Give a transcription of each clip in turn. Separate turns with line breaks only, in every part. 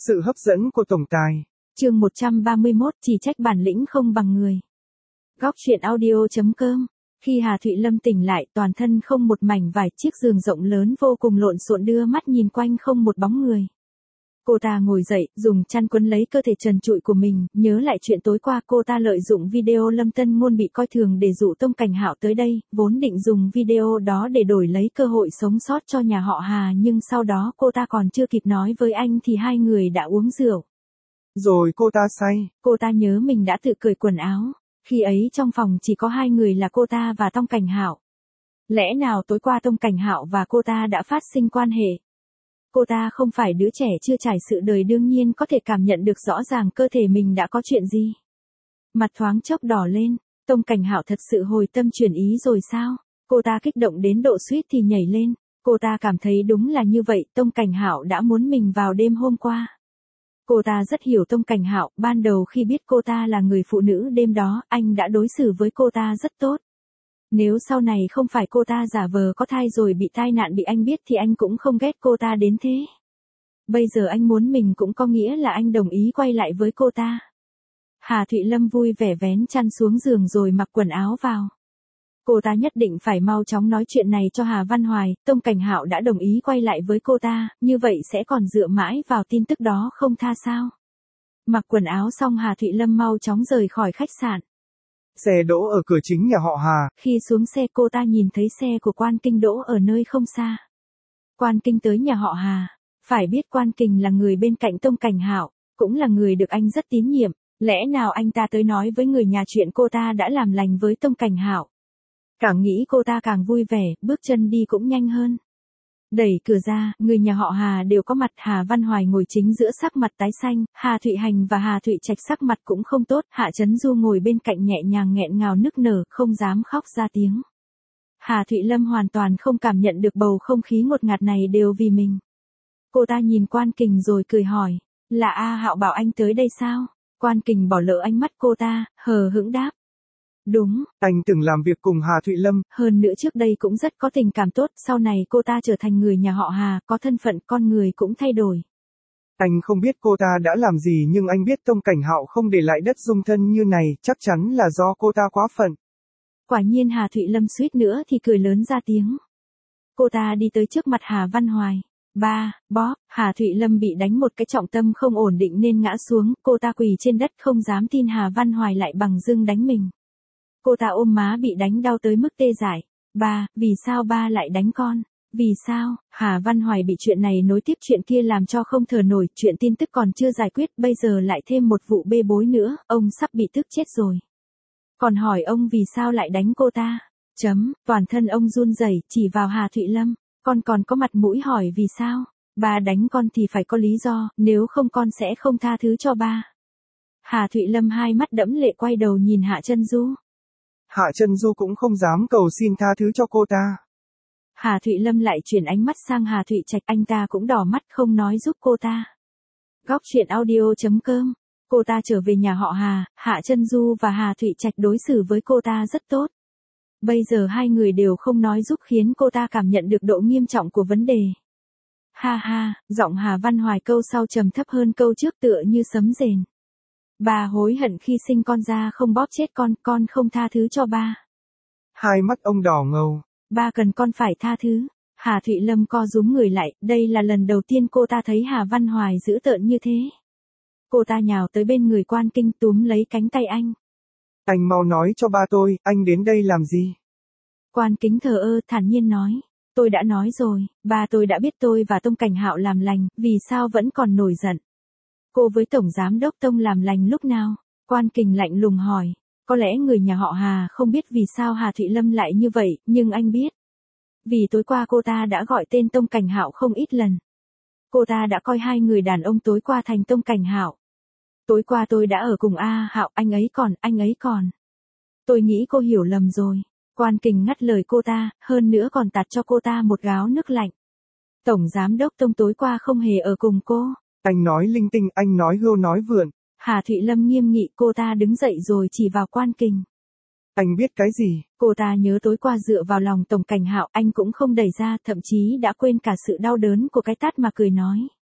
Sự hấp dẫn của tổng tài.
Chương 131, chỉ trách bản lĩnh không bằng người. Góc truyện audio.com. Khi Hà Thụy Lâm tỉnh lại, toàn thân không một mảnh vải, chiếc giường rộng lớn vô cùng lộn xộn, đưa mắt nhìn quanh không một bóng người. Cô ta ngồi dậy, dùng chăn quấn lấy cơ thể trần trụi của mình, nhớ lại chuyện tối qua cô ta lợi dụng video Lâm Tân Ngôn bị coi thường để dụ Tông Cảnh Hạo tới đây, vốn định dùng video đó để đổi lấy cơ hội sống sót cho nhà họ Hà, nhưng sau đó cô ta còn chưa kịp nói với anh thì hai người đã uống rượu.
Rồi cô ta say.
Cô ta nhớ mình đã tự cởi quần áo, khi ấy trong phòng chỉ có hai người là cô ta và Tông Cảnh Hạo. Lẽ nào tối qua Tông Cảnh Hạo và cô ta đã phát sinh quan hệ? Cô ta không phải đứa trẻ chưa trải sự đời, đương nhiên có thể cảm nhận được rõ ràng cơ thể mình đã có chuyện gì. Mặt thoáng chốc đỏ lên, Tông Cảnh Hạo thật sự hồi tâm chuyển ý rồi sao? Cô ta kích động đến độ suýt thì nhảy lên, cô ta cảm thấy đúng là như vậy, Tông Cảnh Hạo đã muốn mình vào đêm hôm qua. Cô ta rất hiểu Tông Cảnh Hạo, ban đầu khi biết cô ta là người phụ nữ đêm đó, anh đã đối xử với cô ta rất tốt. Nếu sau này không phải cô ta giả vờ có thai rồi bị tai nạn bị anh biết thì anh cũng không ghét cô ta đến thế. Bây giờ anh muốn mình cũng có nghĩa là anh đồng ý quay lại với cô ta. Hà Thụy Lâm vui vẻ vén chăn xuống giường rồi mặc quần áo vào. Cô ta nhất định phải mau chóng nói chuyện này cho Hà Văn Hoài, Tông Cảnh Hạo đã đồng ý quay lại với cô ta, như vậy sẽ còn dựa mãi vào tin tức đó không tha sao. Mặc quần áo xong Hà Thụy Lâm mau chóng rời khỏi khách sạn.
Xe đỗ ở cửa chính nhà họ Hà.
Khi xuống xe cô ta nhìn thấy xe của Quan Kinh đỗ ở nơi không xa. Quan Kinh tới nhà họ Hà, phải biết Quan Kinh là người bên cạnh Tông Cảnh Hạo, cũng là người được anh rất tín nhiệm, lẽ nào anh ta tới nói với người nhà chuyện cô ta đã làm lành với Tông Cảnh Hạo. Càng nghĩ cô ta càng vui vẻ, bước chân đi cũng nhanh hơn. Đẩy cửa ra, người nhà họ Hà đều có mặt, Hà Văn Hoài ngồi chính giữa sắc mặt tái xanh, Hà Thụy Hành và Hà Thụy Trạch sắc mặt cũng không tốt, Hạ Chấn Du ngồi bên cạnh nhẹ nhàng nghẹn ngào nức nở, không dám khóc ra tiếng. Hà Thụy Lâm hoàn toàn không cảm nhận được bầu không khí ngột ngạt này đều vì mình. Cô ta nhìn Quan Kình rồi cười hỏi, là A Hạo bảo anh tới đây sao? Quan Kình bỏ lỡ ánh mắt cô ta, hờ hững đáp. Đúng,
anh từng làm việc cùng Hà Thụy Lâm.
Hơn nữa trước đây cũng rất có tình cảm tốt, sau này cô ta trở thành người nhà họ Hà, có thân phận, con người cũng thay đổi.
Anh không biết cô ta đã làm gì nhưng anh biết Tông Cảnh Hạo không để lại đất dung thân như này, chắc chắn là do cô ta quá phận.
Quả nhiên Hà Thụy Lâm suýt nữa thì cười lớn ra tiếng. Cô ta đi tới trước mặt Hà Văn Hoài. Ba, bóp, Hà Thụy Lâm bị đánh một cái trọng tâm không ổn định nên ngã xuống, cô ta quỳ trên đất không dám tin Hà Văn Hoài lại bằng dưng đánh mình. Cô ta ôm má bị đánh đau tới mức tê dại. Ba, vì sao ba lại đánh con? Vì sao? Hà Văn Hoài bị chuyện này nối tiếp chuyện kia làm cho không thở nổi, chuyện tin tức còn chưa giải quyết, bây giờ lại thêm một vụ bê bối nữa, ông sắp bị tức chết rồi. Còn hỏi ông vì sao lại đánh cô ta? Toàn thân ông run rẩy, chỉ vào Hà Thụy Lâm, con còn có mặt mũi hỏi vì sao? Ba đánh con thì phải có lý do, nếu không con sẽ không tha thứ cho ba. Hà Thụy Lâm hai mắt đẫm lệ quay đầu nhìn Hạ Chân Du.
Hạ Chân Du cũng không dám cầu xin tha thứ cho cô ta.
Hà Thụy Lâm lại chuyển ánh mắt sang Hà Thụy Trạch, anh ta cũng đỏ mắt không nói giúp cô ta. Góc truyện audio.com. Cô ta trở về nhà họ Hà, Hạ Chân Du và Hà Thụy Trạch đối xử với cô ta rất tốt. Bây giờ hai người đều không nói giúp khiến cô ta cảm nhận được độ nghiêm trọng của vấn đề. Ha ha, giọng Hà Văn Hoài câu sau trầm thấp hơn câu trước tựa như sấm rền. Bà hối hận khi sinh con ra không bóp chết con không tha thứ cho ba.
Hai mắt ông đỏ ngầu.
Ba cần con phải tha thứ. Hà Thụy Lâm co rúm người lại, đây là lần đầu tiên cô ta thấy Hà Văn Hoài dữ tợn như thế. Cô ta nhào tới bên người Quan Kinh túm lấy cánh tay anh.
Anh mau nói cho ba tôi, anh đến đây làm gì?
Quan Kính thờ ơ thản nhiên nói. Tôi đã nói rồi, ba tôi đã biết tôi và Tông Cảnh Hạo làm lành, vì sao vẫn còn nổi giận? Cô với Tổng Giám Đốc Tông làm lành lúc nào? Quan Kình lạnh lùng hỏi. Có lẽ người nhà họ Hà không biết vì sao Hà Thụy Lâm lại như vậy, nhưng anh biết. Vì tối qua cô ta đã gọi tên Tông Cảnh Hạo không ít lần. Cô ta đã coi hai người đàn ông tối qua thành Tông Cảnh Hạo. Tối qua tôi đã ở cùng A Hạo, anh ấy còn. Tôi nghĩ cô hiểu lầm rồi. Quan Kình ngắt lời cô ta, hơn nữa còn tạt cho cô ta một gáo nước lạnh. Tổng Giám Đốc Tông tối qua không hề ở cùng cô.
Anh nói linh tinh, anh nói hưu nói vượn.
Hà Thụy Lâm nghiêm nghị, cô ta đứng dậy rồi chỉ vào Quan Kình.
Anh biết cái gì?
Cô ta nhớ tối qua dựa vào lòng Tổng Cảnh Hạo, anh cũng không đẩy ra, thậm chí đã quên cả sự đau đớn của cái tát mà cười nói.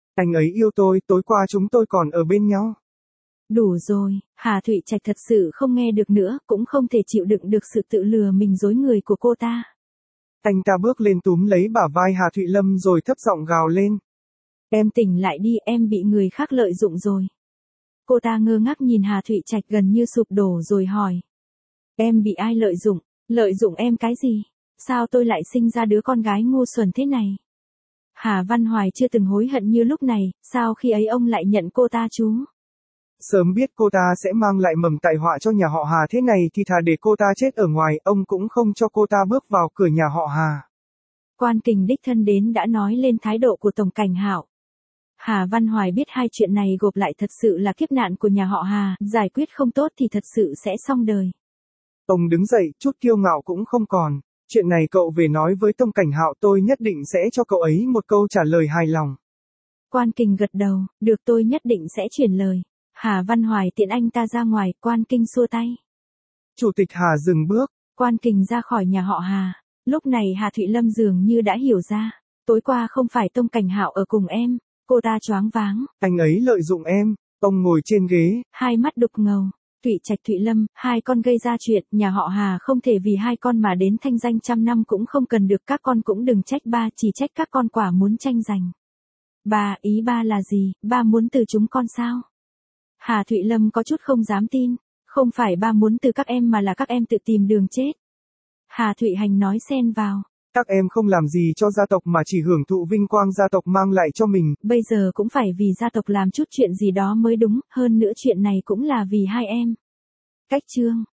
Anh ấy yêu tôi, tối qua chúng tôi còn ở bên nhau.
Đủ rồi, Hà Thụy Trạch thật sự không nghe được nữa, cũng không thể chịu đựng được sự tự lừa mình dối người của cô ta.
Anh ta bước lên túm lấy bả vai Hà Thụy Lâm rồi thấp giọng gào lên.
Em tỉnh lại đi, em bị người khác lợi dụng rồi. Cô ta ngơ ngác nhìn Hà Thụy Trạch gần như sụp đổ rồi hỏi. Em bị ai lợi dụng? Lợi dụng em cái gì? Sao tôi lại sinh ra đứa con gái ngu xuẩn thế này? Hà Văn Hoài chưa từng hối hận như lúc này, sao khi ấy ông lại nhận cô ta chú?
Sớm biết cô ta sẽ mang lại mầm tai họa cho nhà họ Hà thế này thì thà để cô ta chết ở ngoài, ông cũng không cho cô ta bước vào cửa nhà họ Hà.
Quan Kình đích thân đến đã nói lên thái độ của Tổng Cảnh Hạo. Hà Văn Hoài biết hai chuyện này gộp lại thật sự là kiếp nạn của nhà họ Hà, giải quyết không tốt thì thật sự sẽ xong đời.
Ông đứng dậy, chút kiêu ngạo cũng không còn. Chuyện này cậu về nói với Tổng Cảnh Hạo, tôi nhất định sẽ cho cậu ấy một câu trả lời hài lòng.
Quan Kình gật đầu, được, tôi nhất định sẽ chuyển lời. Hà Văn Hoài tiễn anh ta ra ngoài, Quan Kình xua tay.
Chủ tịch Hà dừng bước.
Quan Kình ra khỏi nhà họ Hà. Lúc này Hà Thụy Lâm dường như đã hiểu ra. Tối qua không phải Tổng Cảnh Hạo ở cùng em. Cô ta choáng váng.
Anh ấy lợi dụng em. Ông ngồi trên ghế.
Hai mắt đục ngầu. Thụy Trạch Thụy Lâm, hai con gây ra chuyện, nhà họ Hà không thể vì hai con mà đến thanh danh trăm năm cũng không cần được, các con cũng đừng trách ba, chỉ trách các con quả muốn tranh giành. Ba, ý ba là gì, ba muốn từ chúng con sao? Hà Thụy Lâm có chút không dám tin, không phải ba muốn từ các em mà là các em tự tìm đường chết. Hà Thụy Hành nói xen vào.
Các em không làm gì cho gia tộc mà chỉ hưởng thụ vinh quang gia tộc mang lại cho mình.
Bây giờ cũng phải vì gia tộc làm chút chuyện gì đó mới đúng, hơn nữa chuyện này cũng là vì hai em. Cách chương